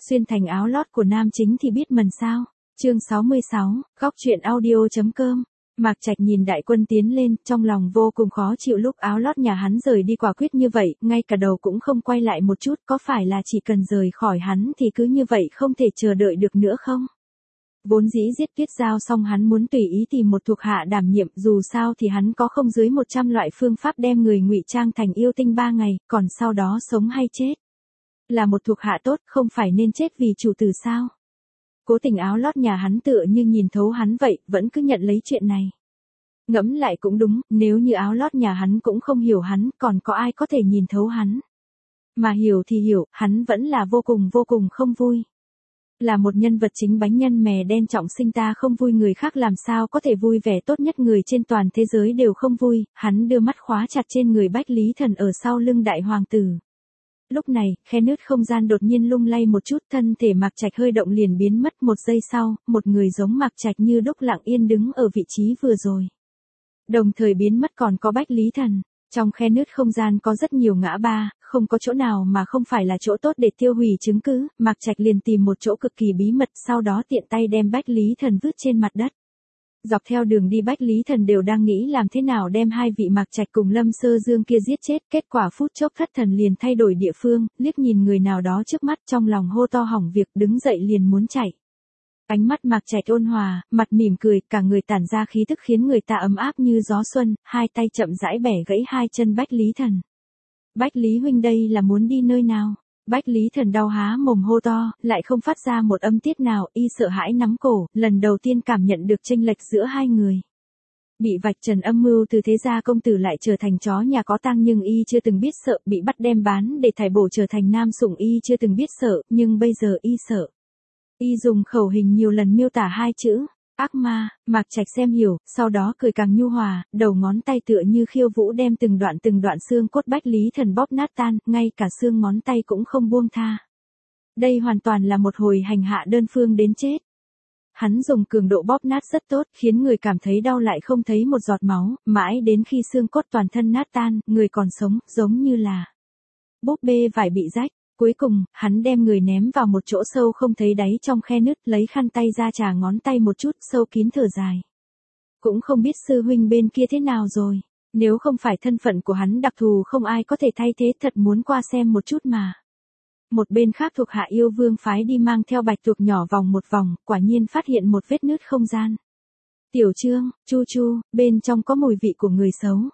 Xuyên thành áo lót của nam chính thì biết mần sao. Chương 66, góc truyện audio.com. Mạc Trạch nhìn Đại Quân tiến lên, trong lòng vô cùng khó chịu lúc áo lót nhà hắn rời đi quả quyết như vậy, ngay cả đầu cũng không quay lại một chút, có phải là chỉ cần rời khỏi hắn thì cứ như vậy không thể chờ đợi được nữa không? Vốn dĩ giết Tuyết Giao xong hắn muốn tùy ý tìm một thuộc hạ đảm nhiệm, dù sao thì hắn có không dưới 100 loại phương pháp đem người ngụy trang thành yêu tinh 3 ngày, còn sau đó sống hay chết. Là một thuộc hạ tốt, không phải nên chết vì chủ tử sao? Cố Tình áo lót nhà hắn tựa như nhìn thấu hắn vậy, vẫn cứ nhận lấy chuyện này. Ngẫm lại cũng đúng, nếu như áo lót nhà hắn cũng không hiểu hắn, còn có ai có thể nhìn thấu hắn. Mà hiểu thì hiểu, hắn vẫn là vô cùng không vui. Là một nhân vật chính bánh nhân mè đen trọng sinh ta không vui người khác làm sao có thể vui vẻ, tốt nhất người trên toàn thế giới đều không vui, hắn đưa mắt khóa chặt trên người Bách Lý Thần ở sau lưng đại hoàng tử. Lúc này, khe nứt không gian đột nhiên lung lay một chút, thân thể Mạc Trạch hơi động liền biến mất, một giây sau, một người giống Mạc Trạch như đúc lặng yên đứng ở vị trí vừa rồi. Đồng thời biến mất còn có Bách Lý Thần. Trong khe nứt không gian có rất nhiều ngã ba, không có chỗ nào mà không phải là chỗ tốt để tiêu hủy chứng cứ, Mạc Trạch liền tìm một chỗ cực kỳ bí mật, sau đó tiện tay đem Bách Lý Thần vứt trên mặt đất. Dọc theo đường đi Bách Lý Thần đều đang nghĩ làm thế nào đem hai vị Mạc Trạch cùng Lâm Sơ Dương kia giết chết, kết quả phút chốc thất thần liền thay đổi địa phương, liếc nhìn người nào đó trước mắt trong lòng hô to hỏng việc, đứng dậy liền muốn chạy. Ánh mắt Mạc Trạch ôn hòa, mặt mỉm cười, cả người tản ra khí tức khiến người ta ấm áp như gió xuân, hai tay chậm rãi bẻ gãy hai chân Bách Lý Thần. Bách Lý huynh đây là muốn đi nơi nào? Bách Lý Thần đau há mồm hô to, lại không phát ra một âm tiết nào, y sợ hãi nắm cổ, lần đầu tiên cảm nhận được chênh lệch giữa hai người. Bị vạch trần âm mưu từ thế gia công tử lại trở thành chó nhà có tang nhưng y chưa từng biết sợ, bị bắt đem bán để thải bổ trở thành nam sủng y chưa từng biết sợ, nhưng bây giờ y sợ. Y dùng khẩu hình nhiều lần miêu tả hai chữ, ác ma, Mạc Trạch xem hiểu, sau đó cười càng nhu hòa, đầu ngón tay tựa như khiêu vũ đem từng đoạn xương cốt Bách Lý Thần bóp nát tan, ngay cả xương ngón tay cũng không buông tha. Đây hoàn toàn là một hồi hành hạ đơn phương đến chết. Hắn dùng cường độ bóp nát rất tốt, khiến người cảm thấy đau lại không thấy một giọt máu, mãi đến khi xương cốt toàn thân nát tan, người còn sống, giống như là búp bê vải bị rách. Cuối cùng, hắn đem người ném vào một chỗ sâu không thấy đáy trong khe nứt, lấy khăn tay ra chà ngón tay một chút, sâu kín thở dài. Cũng không biết sư huynh bên kia thế nào rồi, nếu không phải thân phận của hắn đặc thù không ai có thể thay thế, thật muốn qua xem một chút mà. Một bên khác thuộc hạ yêu vương phái đi mang theo bạch tuộc nhỏ vòng một vòng, quả nhiên phát hiện một vết nứt không gian. Tiểu Trương, Chu Chu, bên trong có mùi vị của người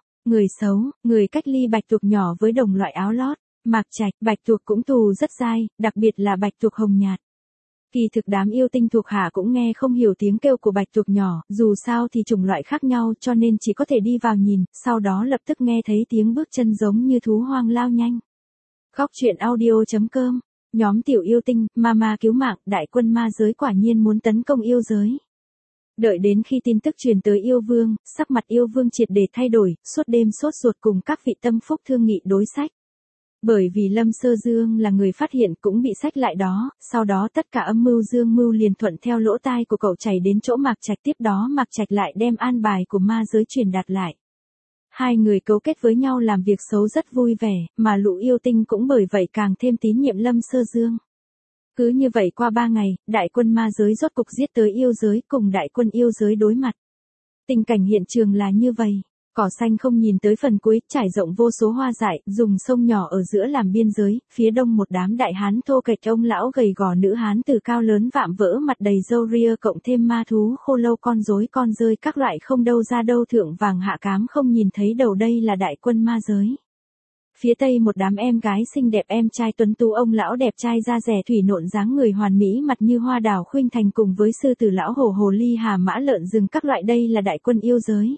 xấu, người cách ly bạch tuộc nhỏ với đồng loại áo lót. Mạc Trạch, bạch tuộc cũng tù rất dai, đặc biệt là bạch tuộc hồng nhạt. Kỳ thực đám yêu tinh thuộc hạ cũng nghe không hiểu tiếng kêu của bạch tuộc nhỏ, dù sao thì chủng loại khác nhau cho nên chỉ có thể đi vào nhìn, sau đó lập tức nghe thấy tiếng bước chân giống như thú hoang lao nhanh. Góc truyện audio.com, nhóm tiểu yêu tinh, ma cứu mạng, đại quân ma giới quả nhiên muốn tấn công yêu giới. Đợi đến khi tin tức truyền tới yêu vương, sắc mặt yêu vương triệt để thay đổi, suốt đêm sốt ruột cùng các vị tâm phúc thương nghị đối sách. Bởi vì Lâm Sơ Dương là người phát hiện cũng bị sách lại đó, sau đó tất cả âm mưu dương mưu liền thuận theo lỗ tai của cậu chảy đến chỗ Mạc Trạch, tiếp đó Mạc Trạch lại đem an bài của ma giới truyền đạt lại. Hai người cấu kết với nhau làm việc xấu rất vui vẻ, mà lũ yêu tinh cũng bởi vậy càng thêm tín nhiệm Lâm Sơ Dương. Cứ như vậy qua 3 ngày, đại quân ma giới rốt cục giết tới yêu giới cùng đại quân yêu giới đối mặt. Tình cảnh hiện trường là như vậy. Cỏ xanh không nhìn tới phần cuối, trải rộng vô số hoa dại, dùng sông nhỏ ở giữa làm biên giới, phía đông một đám đại hán thô kệch, ông lão gầy gò, nữ hán từ cao lớn vạm vỡ mặt đầy râu ria, cộng thêm ma thú khô lâu, con rối con rơi các loại không đâu ra đâu, thượng vàng hạ cám không nhìn thấy đầu, đây là đại quân ma giới. Phía tây một đám em gái xinh đẹp, em trai tuấn tú, ông lão đẹp trai da rẻ thủy nộn dáng người hoàn mỹ, mặt như hoa đào khuynh thành, cùng với sư tử lão hổ, hồ ly, hà mã, lợn rừng các loại, đây là đại quân yêu giới.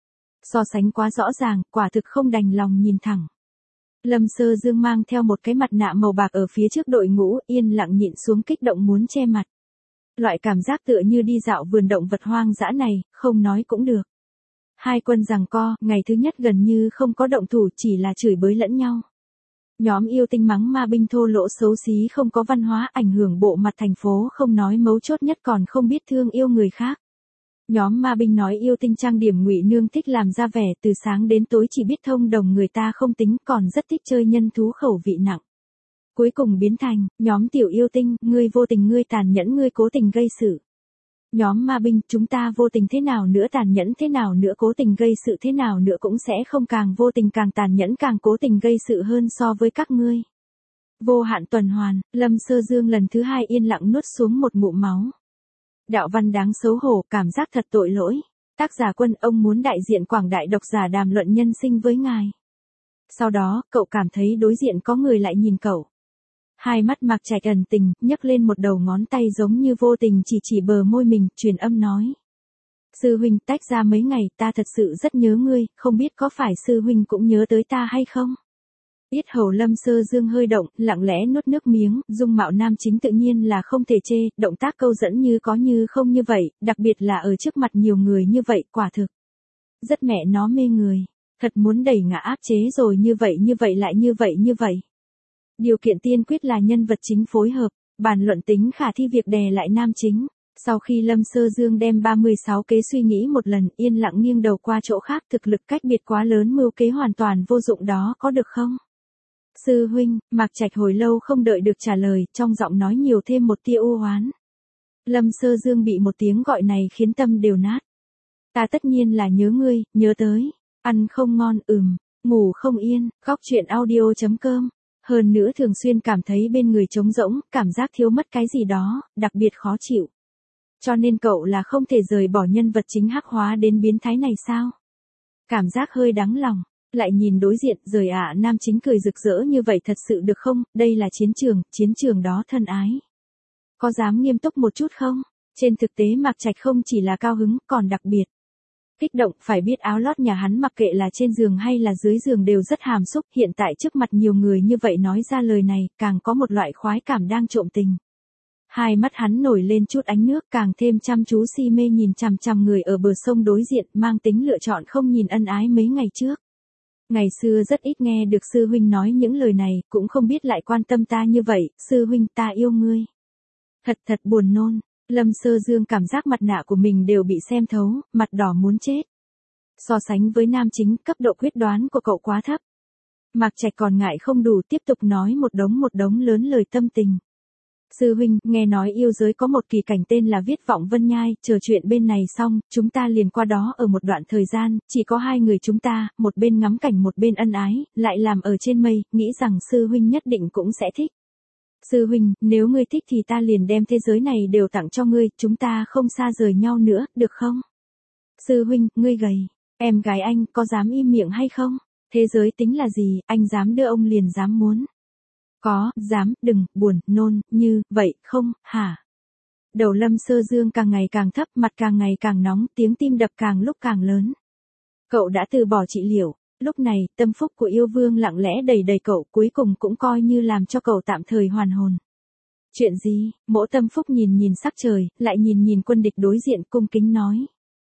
So sánh quá rõ ràng, quả thực không đành lòng nhìn thẳng. Lâm Sơ Dương mang theo một cái mặt nạ màu bạc ở phía trước đội ngũ, yên lặng nhịn xuống kích động muốn che mặt. Loại cảm giác tựa như đi dạo vườn động vật hoang dã này, không nói cũng được. Hai quân giằng co, ngày thứ nhất gần như không có động thủ, chỉ là chửi bới lẫn nhau. Nhóm yêu tinh mắng ma binh thô lỗ xấu xí, không có văn hóa, ảnh hưởng bộ mặt thành phố, không nói mấu chốt nhất còn không biết thương yêu người khác. Nhóm ma binh nói yêu tinh trang điểm ngụy nương, thích làm ra vẻ, từ sáng đến tối chỉ biết thông đồng người ta không tính, còn rất thích chơi nhân thú, khẩu vị nặng. cuối cùng biến thành, nhóm tiểu yêu tinh, ngươi vô tình ngươi tàn nhẫn ngươi cố tình gây sự. Nhóm ma binh, chúng ta vô tình thế nào nữa tàn nhẫn thế nào nữa cố tình gây sự thế nào nữa cũng sẽ không càng vô tình càng tàn nhẫn càng cố tình gây sự hơn so với các ngươi. Vô hạn tuần hoàn, Lâm Sơ Dương lần thứ 2 yên lặng nuốt xuống một ngụm máu. Đạo văn đáng xấu hổ, cảm giác thật tội lỗi. Tác giả Quân, ông muốn đại diện quảng đại độc giả đàm luận nhân sinh với ngài. Sau đó, cậu cảm thấy đối diện có người lại nhìn cậu. Hai mắt Mạc Trạch ẩn tình, nhấc lên một đầu ngón tay giống như vô tình chỉ bờ môi mình, truyền âm nói. Sư huynh, tách ra mấy ngày, ta thật sự rất nhớ ngươi, không biết có phải sư huynh cũng nhớ tới ta hay không? Yết hầu Lâm Sơ Dương hơi động, lặng lẽ nuốt nước miếng, dung mạo nam chính tự nhiên là không thể chê, động tác câu dẫn như có như không như vậy, đặc biệt là ở trước mặt nhiều người như vậy, quả thực. Rất mẹ nó mê người, thật muốn đẩy ngã áp chế rồi như vậy lại như vậy. Điều kiện tiên quyết là nhân vật chính phối hợp, bàn luận tính khả thi việc đè lại nam chính. Sau khi Lâm Sơ Dương đem 36 kế suy nghĩ một lần, yên lặng nghiêng đầu qua chỗ khác, thực lực cách biệt quá lớn mưu kế hoàn toàn vô dụng đó có được không? Sư huynh, Mạc Trạch hồi lâu không đợi được trả lời, trong giọng nói nhiều thêm một tia u oán. Lâm Sơ Dương bị một tiếng gọi này khiến tâm đều nát. Ta tất nhiên là nhớ ngươi, nhớ tới. Ăn không ngon, ngủ không yên, góc chuyện audio.com. Hơn nữa thường xuyên cảm thấy bên người trống rỗng, cảm giác thiếu mất cái gì đó, đặc biệt khó chịu. Cho nên cậu là không thể rời bỏ nhân vật chính hắc hóa đến biến thái này sao? Cảm giác hơi đắng lòng. Lại nhìn đối diện, rời ạ nam chính cười rực rỡ như vậy thật sự được không, đây là chiến trường đó thân ái. Có dám nghiêm túc một chút không? Trên thực tế Mạc Trạch không chỉ là cao hứng, còn đặc biệt. Kích động, phải biết áo lót nhà hắn mặc kệ là trên giường hay là dưới giường đều rất hàm xúc, hiện tại trước mặt nhiều người như vậy nói ra lời này, càng có một loại khoái cảm đang trộm tình. Hai mắt hắn nổi lên chút ánh nước càng thêm chăm chú si mê nhìn chằm chằm người ở bờ sông đối diện mang tính lựa chọn không nhìn ân ái mấy ngày trước. Ngày xưa rất ít nghe được sư huynh nói những lời này, cũng không biết lại quan tâm ta như vậy, sư huynh ta yêu ngươi. Thật buồn nôn, Lâm Sơ Dương cảm giác mặt nạ của mình đều bị xem thấu, mặt đỏ muốn chết. So sánh với nam chính, cấp độ quyết đoán của cậu quá thấp. Mạc Trạch còn ngại không đủ tiếp tục nói một đống lớn lời tâm tình. Sư huynh, nghe nói yêu giới có một kỳ cảnh tên là Viết Vọng Vân Nhai, chờ chuyện bên này xong, chúng ta liền qua đó ở một đoạn thời gian, chỉ có hai người chúng ta, một bên ngắm cảnh một bên ân ái, lại làm ở trên mây, nghĩ rằng sư huynh nhất định cũng sẽ thích. Sư huynh, nếu ngươi thích thì ta liền đem thế giới này đều tặng cho ngươi, chúng ta không xa rời nhau nữa, được không? Sư huynh, ngươi gầy, em gái anh có dám im miệng hay không? Thế giới tính là gì, anh dám đưa ông liền dám muốn. Có, dám, đừng, buồn, nôn, như, vậy, không, hả? Đầu Lâm Sơ Dương càng ngày càng thấp, mặt càng ngày càng nóng, tiếng tim đập càng lúc càng lớn. Cậu đã từ bỏ trị liệu, lúc này, tâm phúc của yêu vương lặng lẽ đầy cậu, cuối cùng cũng coi như làm cho cậu tạm thời hoàn hồn. Chuyện gì? Mỗ Tâm Phúc nhìn sắc trời, lại nhìn quân địch đối diện cung kính nói.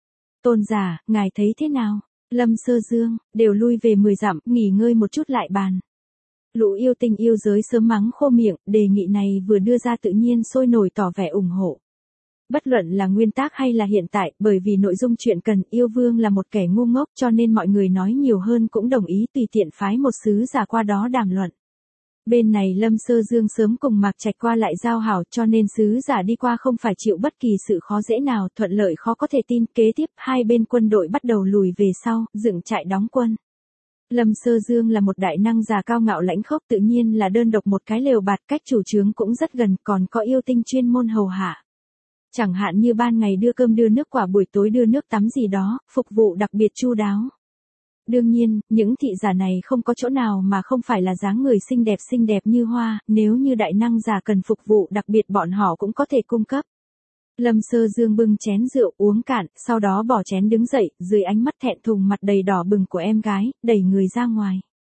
Tôn giả, ngài thấy thế nào? Lâm Sơ Dương, đều lui về 10 dặm, nghỉ ngơi một chút lại bàn. Lũ yêu tinh yêu giới sớm mắng khô miệng, đề nghị này vừa đưa ra tự nhiên sôi nổi tỏ vẻ ủng hộ. Bất luận là nguyên tác hay là hiện tại, bởi vì nội dung chuyện cần, yêu vương là một kẻ ngu ngốc cho nên mọi người nói nhiều hơn cũng đồng ý tùy tiện phái một sứ giả qua đó đàm luận. Bên này Lâm Sơ Dương sớm cùng Mạc Trạch qua lại giao hảo cho nên sứ giả đi qua không phải chịu bất kỳ sự khó dễ nào, thuận lợi khó có thể tin. Kế tiếp, hai bên quân đội bắt đầu lùi về sau, dựng trại đóng quân. Lâm Sơ Dương là một đại năng già cao ngạo lãnh khốc tự nhiên là đơn độc một cái lều bạt, cách chủ trướng cũng rất gần, còn có yêu tinh chuyên môn hầu hạ. Chẳng hạn như ban ngày đưa cơm đưa nước quả buổi tối đưa nước tắm gì đó, phục vụ đặc biệt chu đáo. Đương nhiên, những thị giả này không có chỗ nào mà không phải là dáng người xinh đẹp như hoa, nếu như đại năng già cần phục vụ đặc biệt bọn họ cũng có thể cung cấp. Lâm Sơ Dương bưng chén rượu uống cạn, sau đó bỏ chén đứng dậy, dưới ánh mắt thẹn thùng mặt đầy đỏ bừng của em gái, đẩy người ra ngoài.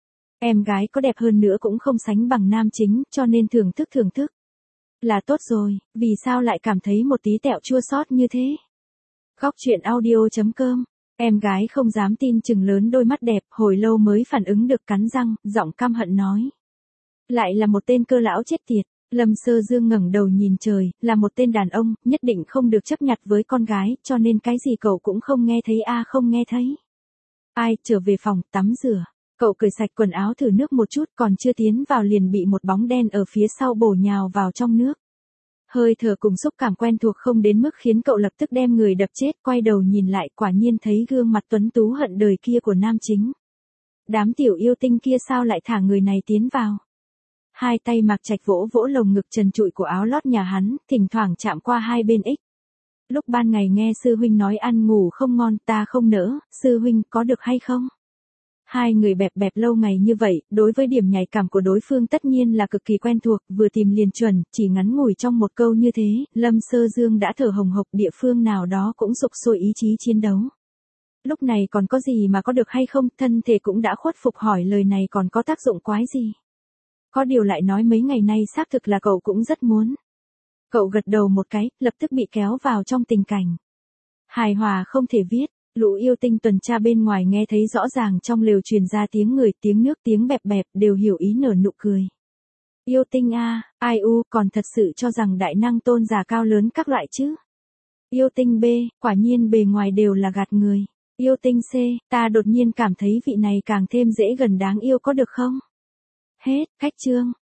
Em gái có đẹp hơn nữa cũng không sánh bằng nam chính, cho nên thưởng thức. Là tốt rồi, vì sao lại cảm thấy một tí tẹo chua xót như thế? Góc chuyện audio.com. Em gái không dám tin chừng lớn đôi mắt đẹp, hồi lâu mới phản ứng được cắn răng, giọng căm hận nói. Lại là một tên cơ lão chết tiệt. Lâm Sơ Dương ngẩng đầu nhìn trời, là một tên đàn ông, nhất định không được chấp nhặt với con gái, cho nên cái gì cậu cũng không nghe thấy không nghe thấy. Ai, trở về phòng, tắm rửa. Cậu cởi sạch quần áo thử nước một chút còn chưa tiến vào liền bị một bóng đen ở phía sau bổ nhào vào trong nước. Hơi thở cùng xúc cảm quen thuộc không đến mức khiến cậu lập tức đem người đập chết, quay đầu nhìn lại quả nhiên thấy gương mặt tuấn tú hận đời kia của nam chính. Đám tiểu yêu tinh kia sao lại thả người này tiến vào? Hai tay Mạc Trạch vỗ vỗ lồng ngực trần trụi của áo lót nhà hắn, thỉnh thoảng chạm qua hai bên ích. Lúc ban ngày nghe sư huynh nói ăn ngủ không ngon, ta không nỡ, sư huynh có được hay không? Hai người bẹp bẹp lâu ngày như vậy, đối với điểm nhạy cảm của đối phương tất nhiên là cực kỳ quen thuộc, vừa tìm liền chuẩn, chỉ ngắn ngủi trong một câu như thế, Lâm Sơ Dương đã thở hồng hộc, địa phương nào đó cũng sục sôi ý chí chiến đấu. Lúc này còn có gì mà có được hay không, thân thể cũng đã khuất phục, hỏi lời này còn có tác dụng quái gì. Có điều lại nói mấy ngày nay xác thực là cậu cũng rất muốn. Cậu gật đầu một cái, lập tức bị kéo vào trong tình cảnh hài hòa không thể viết. Lũ yêu tinh tuần tra bên ngoài nghe thấy rõ ràng trong lều truyền ra tiếng người, tiếng nước, tiếng bẹp bẹp, đều hiểu ý nở nụ cười. Yêu tinh A, ai u, còn thật sự cho rằng đại năng tôn giả cao lớn các loại chứ. Yêu tinh B, quả nhiên bề ngoài đều là gạt người. Yêu tinh C, ta đột nhiên cảm thấy vị này càng thêm dễ gần đáng yêu có được không? Hết, khách chương.